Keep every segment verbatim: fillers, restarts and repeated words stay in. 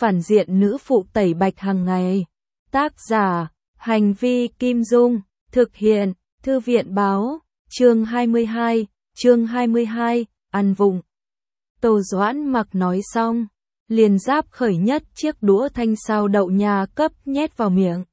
phản diện nữ phụ tẩy bạch hàng ngày. Tác giả, Hành vi Kim Dung, thực hiện, Thư viện Báo, chương hai mươi hai, chương hai mươi hai, ăn vụng. Tô Doãn Mặc nói xong, liền giáp khởi nhất chiếc đũa thanh sao đậu nhà cấp nhét vào miệng.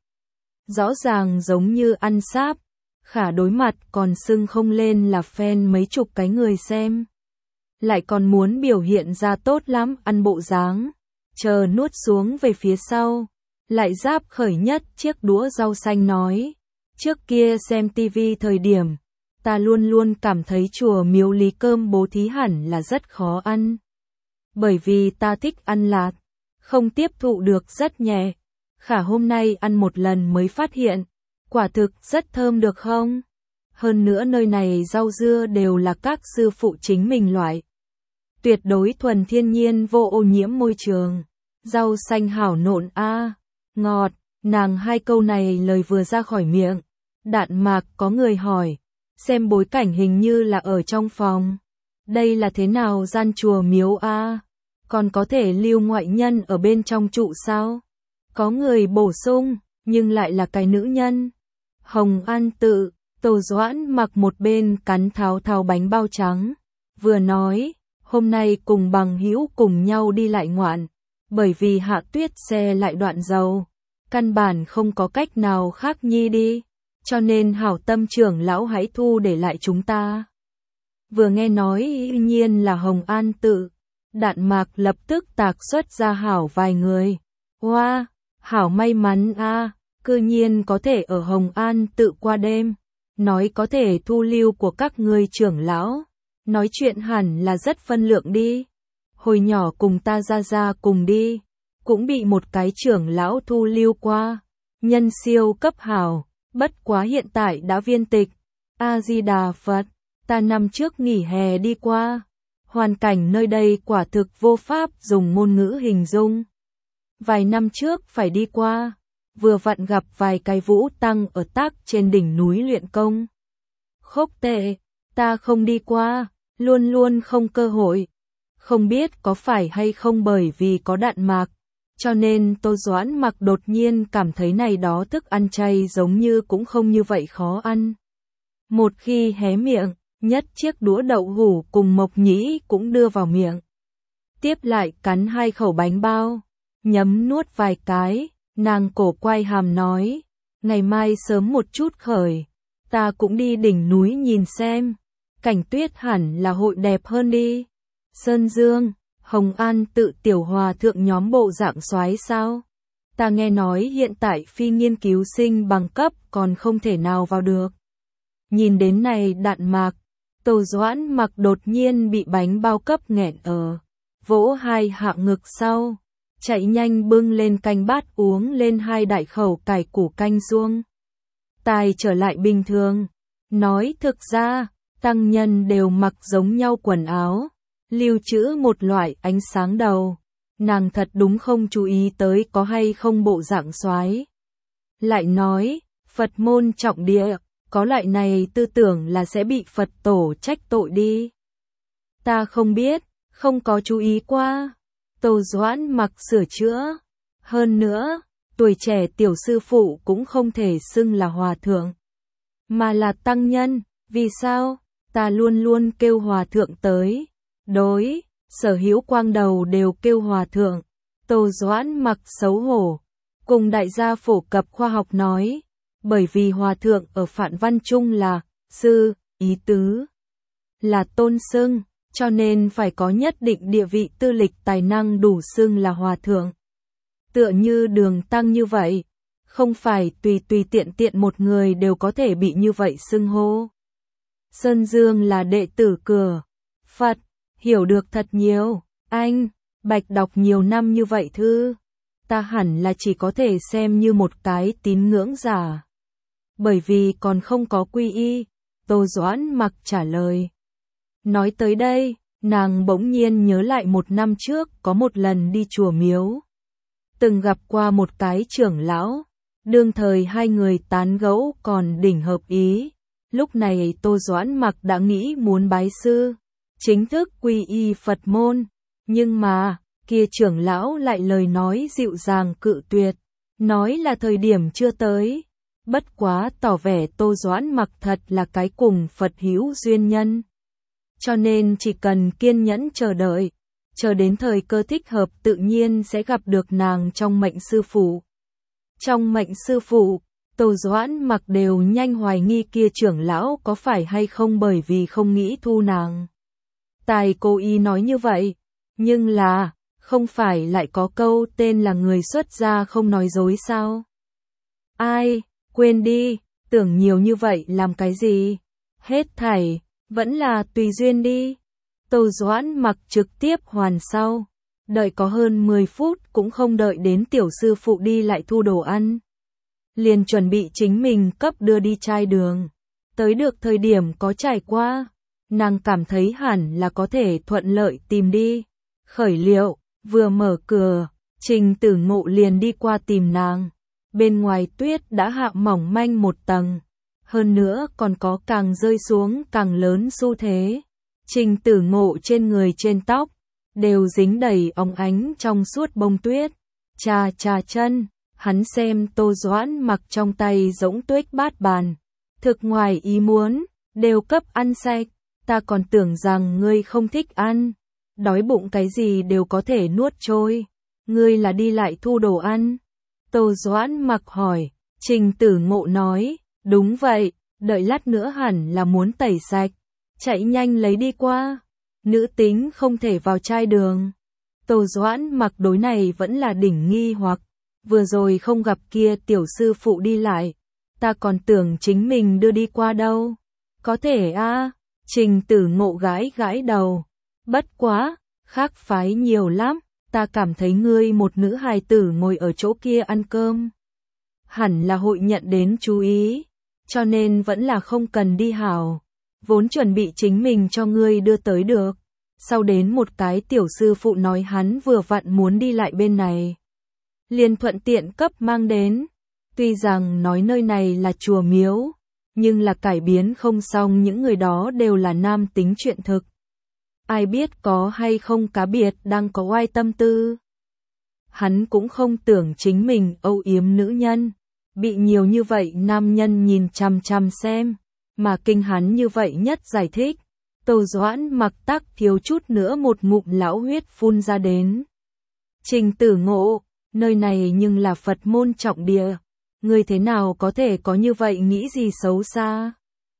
Rõ ràng giống như ăn sáp, khả đối mặt còn sưng không lên là fan mấy chục cái người xem. Lại còn muốn biểu hiện ra tốt lắm ăn bộ dáng, chờ nuốt xuống về phía sau, lại giáp khởi nhất chiếc đũa rau xanh nói, trước kia xem tivi thời điểm, ta luôn luôn cảm thấy chùa miếu lý cơm bố thí hẳn là rất khó ăn. Bởi vì ta thích ăn lạt, không tiếp thụ được rất nhẹ, khả hôm nay ăn một lần mới phát hiện, quả thực rất thơm được không? Hơn nữa nơi này rau dưa đều là các sư phụ chính mình loại. Tuyệt đối thuần thiên nhiên vô ô nhiễm môi trường. Rau xanh hảo nộn a, ngọt, nàng hai câu này lời vừa ra khỏi miệng. Đạn mạc có người hỏi, xem bối cảnh hình như là ở trong phòng. Đây là thế nào gian chùa miếu a? Còn có thể lưu ngoại nhân ở bên trong trụ sao? Có người bổ sung, nhưng lại là cái nữ nhân. Hồng An Tự, Tô Doãn Mặc một bên cắn tháo tháo bánh bao trắng, vừa nói, hôm nay cùng bằng hữu cùng nhau đi lại ngoạn, bởi vì hạ tuyết xe lại đoạn dầu, căn bản không có cách nào khác nhi đi, cho nên hảo tâm trưởng lão hãy thu để lại chúng ta. Vừa nghe nói y nhiên là Hồng An Tự, Đạn Mạc lập tức tạc xuất ra hảo vài người. Wow, hảo may mắn a, cư nhiên có thể ở Hồng An Tự qua đêm, nói có thể thu lưu của các ngươi trưởng lão, nói chuyện hẳn là rất phân lượng đi. Hồi nhỏ cùng ta ra ra cùng đi, cũng bị một cái trưởng lão thu lưu qua, nhân siêu cấp hảo, bất quá hiện tại đã viên tịch. A-di-đà Phật, ta năm trước nghỉ hè đi qua, hoàn cảnh nơi đây quả thực vô pháp dùng ngôn ngữ hình dung. Vài năm trước phải đi qua, vừa vặn gặp vài cái vũ tăng ở tác trên đỉnh núi luyện công. Khốc tệ, ta không đi qua, luôn luôn không cơ hội. Không biết có phải hay không bởi vì có Đạn Mạc, cho nên Tô Doãn Mặc đột nhiên cảm thấy này đó thức ăn chay giống như cũng không như vậy khó ăn. Một khi hé miệng, nhất chiếc đũa đậu hủ cùng mộc nhĩ cũng đưa vào miệng. Tiếp lại cắn hai khẩu bánh bao, nhấm nuốt vài cái, nàng cổ quay hàm nói, ngày mai sớm một chút khởi, ta cũng đi đỉnh núi nhìn xem, cảnh tuyết hẳn là hội đẹp hơn đi. Sơn Dương, Hồng An Tự tiểu hòa thượng nhóm bộ dạng soái sao? Ta nghe nói hiện tại phi nghiên cứu sinh bằng cấp còn không thể nào vào được. Nhìn đến này Đạn Mạc, Tô Doãn Mặc đột nhiên bị bánh bao cấp nghẹn ở, vỗ hai hạ ngực sau, chạy nhanh bưng lên canh bát uống lên hai đại khẩu cải củ canh suông. Tài trở lại bình thường, nói thực ra, tăng nhân đều mặc giống nhau quần áo, lưu trữ một loại ánh sáng đầu, nàng thật đúng không chú ý tới có hay không bộ dạng soái. Lại nói, Phật môn trọng địa, có loại này tư tưởng là sẽ bị Phật tổ trách tội đi. Ta không biết, không có chú ý qua. Tô Doãn Mặc sửa chữa. Hơn nữa, tuổi trẻ tiểu sư phụ cũng không thể xưng là hòa thượng, mà là tăng nhân. Vì sao? Ta luôn luôn kêu hòa thượng tới. Đối, Sở Hữu Quang đầu đều kêu hòa thượng. Tô Doãn Mặc xấu hổ, cùng đại gia phổ cập khoa học nói, bởi vì hòa thượng ở Phạn Văn Trung là sư, ý tứ là tôn xưng, cho nên phải có nhất định địa vị tư lịch tài năng đủ xưng là hòa thượng. Tựa như Đường Tăng như vậy, không phải tùy tùy tiện tiện một người đều có thể bị như vậy xưng hô. Sơn Dương là đệ tử cửa Phật, hiểu được thật nhiều. Anh, Bạch đọc nhiều năm như vậy thư, ta hẳn là chỉ có thể xem như một cái tín ngưỡng giả. Bởi vì còn không có quy y, Tô Doãn Mặc trả lời. Nói tới đây, nàng bỗng nhiên nhớ lại một năm trước có một lần đi chùa miếu. Từng gặp qua một cái trưởng lão, đương thời hai người tán gẫu còn đỉnh hợp ý. Lúc này Tô Doãn Mặc đã nghĩ muốn bái sư, chính thức quy y Phật môn. Nhưng mà, kia trưởng lão lại lời nói dịu dàng cự tuyệt, nói là thời điểm chưa tới. Bất quá tỏ vẻ Tô Doãn Mặc thật là cái cùng Phật hữu duyên nhân. Cho nên chỉ cần kiên nhẫn chờ đợi, chờ đến thời cơ thích hợp tự nhiên sẽ gặp được nàng trong mệnh sư phụ. Trong mệnh sư phụ, Tô Doãn Mặc đều nhanh hoài nghi kia trưởng lão có phải hay không bởi vì không nghĩ thu nàng. Tài cố ý nói như vậy, nhưng là, không phải lại có câu tên là người xuất gia không nói dối sao? Ai, quên đi, tưởng nhiều như vậy làm cái gì? Hết thảy, vẫn là tùy duyên đi. Tô Doãn Mặc trực tiếp hoàn sau, đợi có hơn mười phút cũng không đợi đến tiểu sư phụ đi lại thu đồ ăn. Liền chuẩn bị chính mình cấp đưa đi chai đường. Tới được thời điểm có trải qua, nàng cảm thấy hẳn là có thể thuận lợi tìm đi. Khởi liệu, vừa mở cửa, Trình Tử Ngộ liền đi qua tìm nàng. Bên ngoài tuyết đã hạ mỏng manh một tầng, hơn nữa còn có càng rơi xuống càng lớn xu thế. Trình Tử Ngộ trên người trên tóc, đều dính đầy óng ánh trong suốt bông tuyết. Chà chà chân, hắn xem Tô Doãn Mặc trong tay rỗng tuếch bát bàn. Thực ngoài ý muốn, đều cấp ăn sạch, ta còn tưởng rằng ngươi không thích ăn. Đói bụng cái gì đều có thể nuốt trôi. Ngươi là đi lại thu đồ ăn? Tô Doãn Mặc hỏi. Trình Tử Ngộ nói, đúng vậy, đợi lát nữa hẳn là muốn tẩy sạch, chạy nhanh lấy đi qua. Nữ tính không thể vào chai đường. Tô Doãn Mặc đối này vẫn là đỉnh nghi hoặc, vừa rồi không gặp kia tiểu sư phụ đi lại, ta còn tưởng chính mình đưa đi qua đâu. Có thể a à? Trình Tử Ngộ gãi gãi đầu. Bất quá, khác phái nhiều lắm, ta cảm thấy ngươi một nữ hài tử ngồi ở chỗ kia ăn cơm. Hẳn là hội nhận đến chú ý, cho nên vẫn là không cần đi hảo. Vốn chuẩn bị chính mình cho ngươi đưa tới được. Sau đến một cái tiểu sư phụ nói hắn vừa vặn muốn đi lại bên này. Liền thuận tiện cấp mang đến. Tuy rằng nói nơi này là chùa miếu, nhưng là cải biến không xong những người đó đều là nam tính chuyện thực. Ai biết có hay không cá biệt đang có oai tâm tư. Hắn cũng không tưởng chính mình âu yếm nữ nhân, bị nhiều như vậy nam nhân nhìn chằm chằm xem, mà kinh hắn như vậy nhất giải thích. Tô Doãn Mặc tắc thiếu chút nữa một ngụm lão huyết phun ra đến. Trình Tử Ngộ, nơi này nhưng là Phật môn trọng địa, ngươi thế nào có thể có như vậy nghĩ gì xấu xa?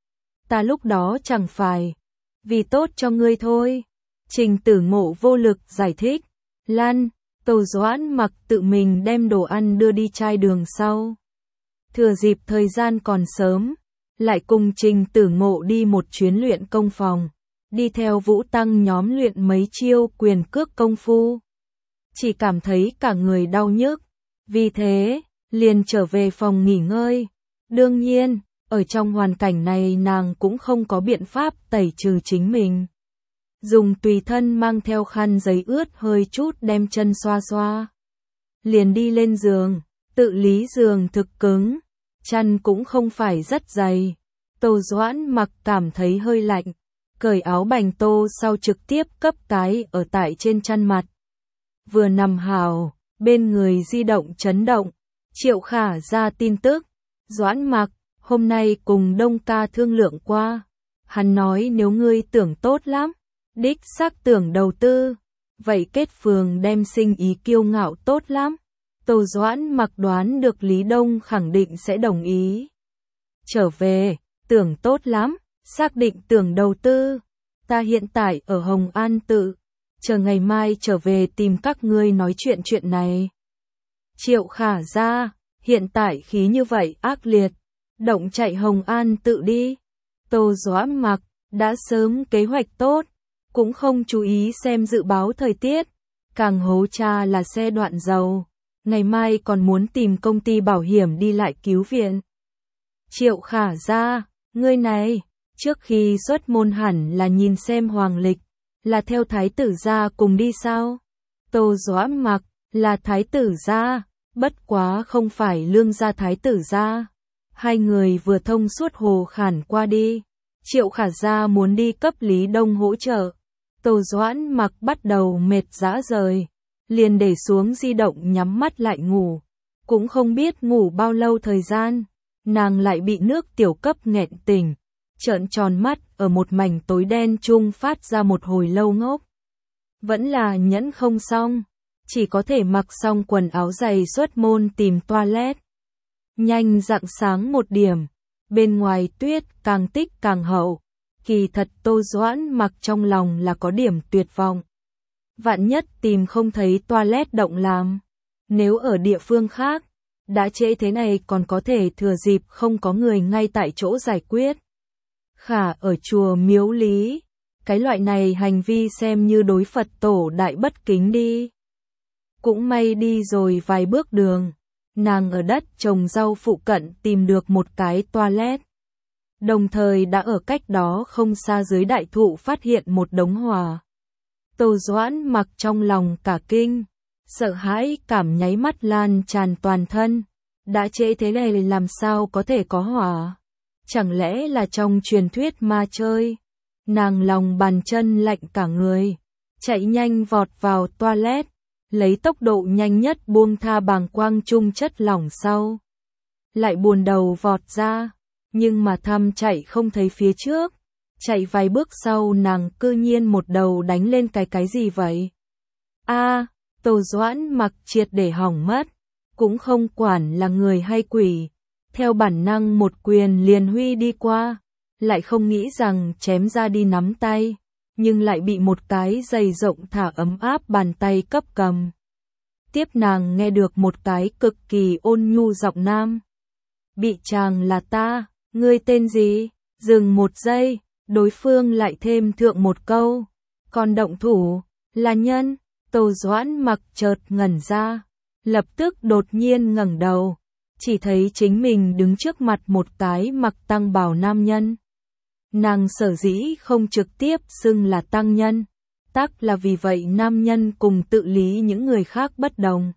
Ta lúc đó chẳng phải vì tốt cho ngươi thôi. Trình Tử Ngộ vô lực giải thích. Lan, Tô Doãn Mặc tự mình đem đồ ăn đưa đi chai đường sau. Thừa dịp thời gian còn sớm, lại cùng Trình Tử Ngộ đi một chuyến luyện công phòng, đi theo Vũ Tăng nhóm luyện mấy chiêu quyền cước công phu. Chỉ cảm thấy cả người đau nhức, vì thế, liền trở về phòng nghỉ ngơi. Đương nhiên, ở trong hoàn cảnh này nàng cũng không có biện pháp tẩy trừ chính mình. Dùng tùy thân mang theo khăn giấy ướt hơi chút đem chân xoa xoa. Liền đi lên giường, tự lý giường thực cứng, chăn cũng không phải rất dày. Tô Doãn Mặc cảm thấy hơi lạnh, cởi áo bành tô sau trực tiếp cấp cái ở tại trên chăn mặt. Vừa nằm hào, bên người di động chấn động, Triệu Khả ra tin tức. Doãn Mặc, hôm nay cùng Đông ca thương lượng qua. Hắn nói nếu ngươi tưởng tốt lắm, đích xác tưởng đầu tư, vậy kết phường đem sinh ý kiêu ngạo tốt lắm. Tô Doãn Mặc đoán được Lý Đông khẳng định sẽ đồng ý. Trở về, tưởng tốt lắm, xác định tưởng đầu tư. Ta hiện tại ở Hồng An Tự, chờ ngày mai trở về tìm các ngươi nói chuyện chuyện này. Triệu Khả ra, hiện tại khí như vậy ác liệt, động chạy Hồng An Tự đi. Tô Doãn Mặc, đã sớm kế hoạch tốt, cũng không chú ý xem dự báo thời tiết, càng hố cha là xe đoạn dầu, ngày mai còn muốn tìm công ty bảo hiểm đi lại cứu viện. Triệu Khả ra, ngươi này, trước khi xuất môn hẳn là nhìn xem hoàng lịch, là theo thái tử gia cùng đi sao? Tô Doãn Mặc, là thái tử gia, bất quá không phải lương gia thái tử gia. Hai người vừa thông suốt hồ khản qua đi, Triệu Khả gia muốn đi cấp Lý Đông hỗ trợ. Tô Doãn Mặc bắt đầu mệt rã rời, liền để xuống di động nhắm mắt lại ngủ. Cũng không biết ngủ bao lâu thời gian, nàng lại bị nước tiểu cấp nghẹn tỉnh, trợn tròn mắt ở một mảnh tối đen chung phát ra một hồi lâu ngốc. Vẫn là nhẫn không xong, chỉ có thể mặc xong quần áo dày xuất môn tìm toilet. Nhanh rạng sáng một điểm, bên ngoài tuyết càng tích càng hậu, kỳ thật Tô Doãn Mặc trong lòng là có điểm tuyệt vọng. Vạn nhất tìm không thấy toilet động làm, nếu ở địa phương khác, đã trễ thế này còn có thể thừa dịp không có người ngay tại chỗ giải quyết. Khả ở chùa Miếu Lý, cái loại này hành vi xem như đối Phật tổ đại bất kính đi. Cũng may đi rồi vài bước đường, nàng ở đất trồng rau phụ cận tìm được một cái toilet. Đồng thời đã ở cách đó không xa dưới đại thụ phát hiện một đống hỏa. Tô Doãn Mặc trong lòng cả kinh, sợ hãi cảm nháy mắt lan tràn toàn thân. Đã trễ thế này làm sao có thể có hỏa? Chẳng lẽ là trong truyền thuyết ma chơi? Nàng lòng bàn chân lạnh cả người, chạy nhanh vọt vào toilet, lấy tốc độ nhanh nhất buông tha bàng quang chung chất lỏng sau. Lại buồn đầu vọt ra, nhưng mà thăm chạy không thấy phía trước. Chạy vài bước sau nàng cư nhiên một đầu đánh lên cái cái gì vậy? A, à, Tô Doãn Mặc triệt để hỏng mất, cũng không quản là người hay quỷ, theo bản năng một quyền liền huy đi qua, lại không nghĩ rằng chém ra đi nắm tay, nhưng lại bị một cái dày rộng thả ấm áp bàn tay cấp cầm. Tiếp nàng nghe được một cái cực kỳ ôn nhu giọng nam. Bị chàng là ta, ngươi tên gì? Dừng một giây, đối phương lại thêm thượng một câu. Còn động thủ, là nhân. Tô Doãn Mặc chợt ngẩn ra, lập tức đột nhiên ngẩng đầu, chỉ thấy chính mình đứng trước mặt một cái mặc tăng bào nam nhân. Nàng sở dĩ không trực tiếp xưng là tăng nhân, tắc là vì vậy nam nhân cùng tự lý những người khác bất đồng.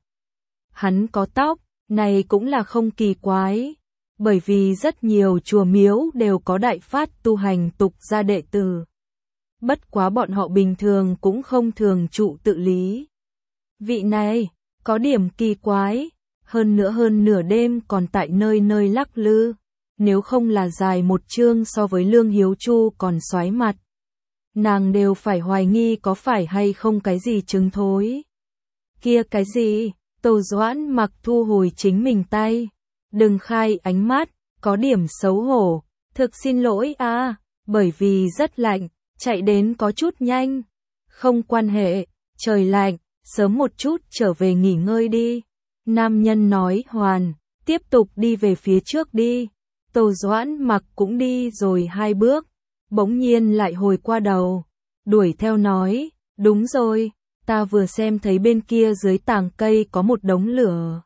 Hắn có tóc, này cũng là không kỳ quái, bởi vì rất nhiều chùa miếu đều có đại phát tu hành tục gia đệ tử. Bất quá bọn họ bình thường cũng không thường trụ tự lý. Vị này, có điểm kỳ quái, hơn nữa hơn nửa đêm còn tại nơi nơi lắc lư, nếu không là dài một chương so với Lương Hiếu Chu còn xoái mặt. Nàng đều phải hoài nghi có phải hay không cái gì chứng thối. Kia cái gì? Tô Doãn Mặc thu hồi chính mình tay, đừng khai ánh mắt, có điểm xấu hổ, thực xin lỗi a, à, bởi vì rất lạnh, chạy đến có chút nhanh. Không quan hệ, trời lạnh, sớm một chút trở về nghỉ ngơi đi. Nam nhân nói hoàn, tiếp tục đi về phía trước đi. Tô Doãn Mặc cũng đi rồi hai bước, bỗng nhiên lại hồi qua đầu, đuổi theo nói, đúng rồi, ta vừa xem thấy bên kia dưới tàng cây có một đống lửa.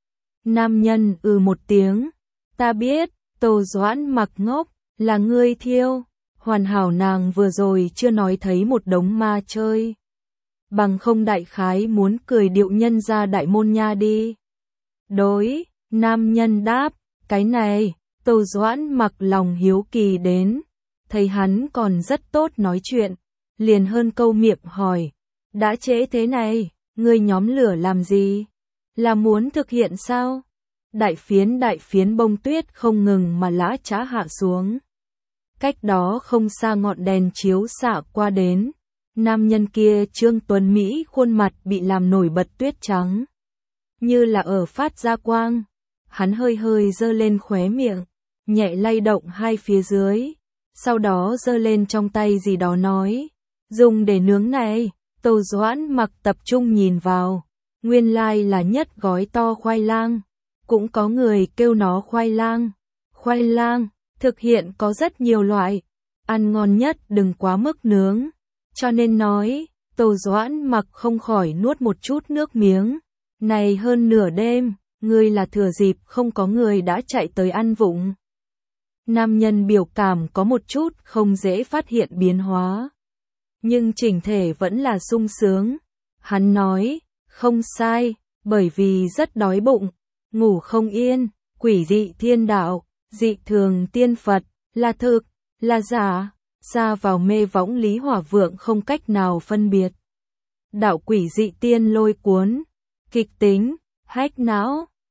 Nam nhân ừ một tiếng, ta biết. Tô Doãn Mặc ngốc, là ngươi thiêu, hoàn hảo nàng vừa rồi chưa nói thấy một đống ma chơi. Bằng không đại khái muốn cười điệu nhân ra đại môn nha đi. Đối, nam nhân đáp, cái này, Tô Doãn Mặc lòng hiếu kỳ đến, thấy hắn còn rất tốt nói chuyện, liền hơn câu miệng hỏi, đã trễ thế này, ngươi nhóm lửa làm gì? Là muốn thực hiện sao? Đại phiến đại phiến bông tuyết không ngừng mà lã chã hạ xuống. Cách đó không xa ngọn đèn chiếu xạ qua đến, nam nhân kia Trương Tuấn Mỹ khuôn mặt bị làm nổi bật tuyết trắng, như là ở phát ra quang. Hắn hơi hơi giơ lên khóe miệng, nhẹ lay động hai phía dưới, sau đó giơ lên trong tay gì đó nói, dùng để nướng này. Tô Doãn Mặc tập trung nhìn vào, nguyên lai là nhất gói to khoai lang, cũng có người kêu nó khoai lang. Khoai lang, thực hiện có rất nhiều loại, ăn ngon nhất đừng quá mức nướng, cho nên nói, Tô Doãn Mặc không khỏi nuốt một chút nước miếng. Này hơn nửa đêm, ngươi là thừa dịp không có người đã chạy tới ăn vụng. Nam nhân biểu cảm có một chút không dễ phát hiện biến hóa, nhưng chỉnh thể vẫn là sung sướng. Hắn nói, không sai, bởi vì rất đói bụng, ngủ không yên, quỷ dị thiên đạo, dị thường tiên Phật, là thực, là giả, ra vào mê võng Lý Hỏa Vượng không cách nào phân biệt. đạo quỷ dị tiên lôi cuốn, kịch tính, hack não.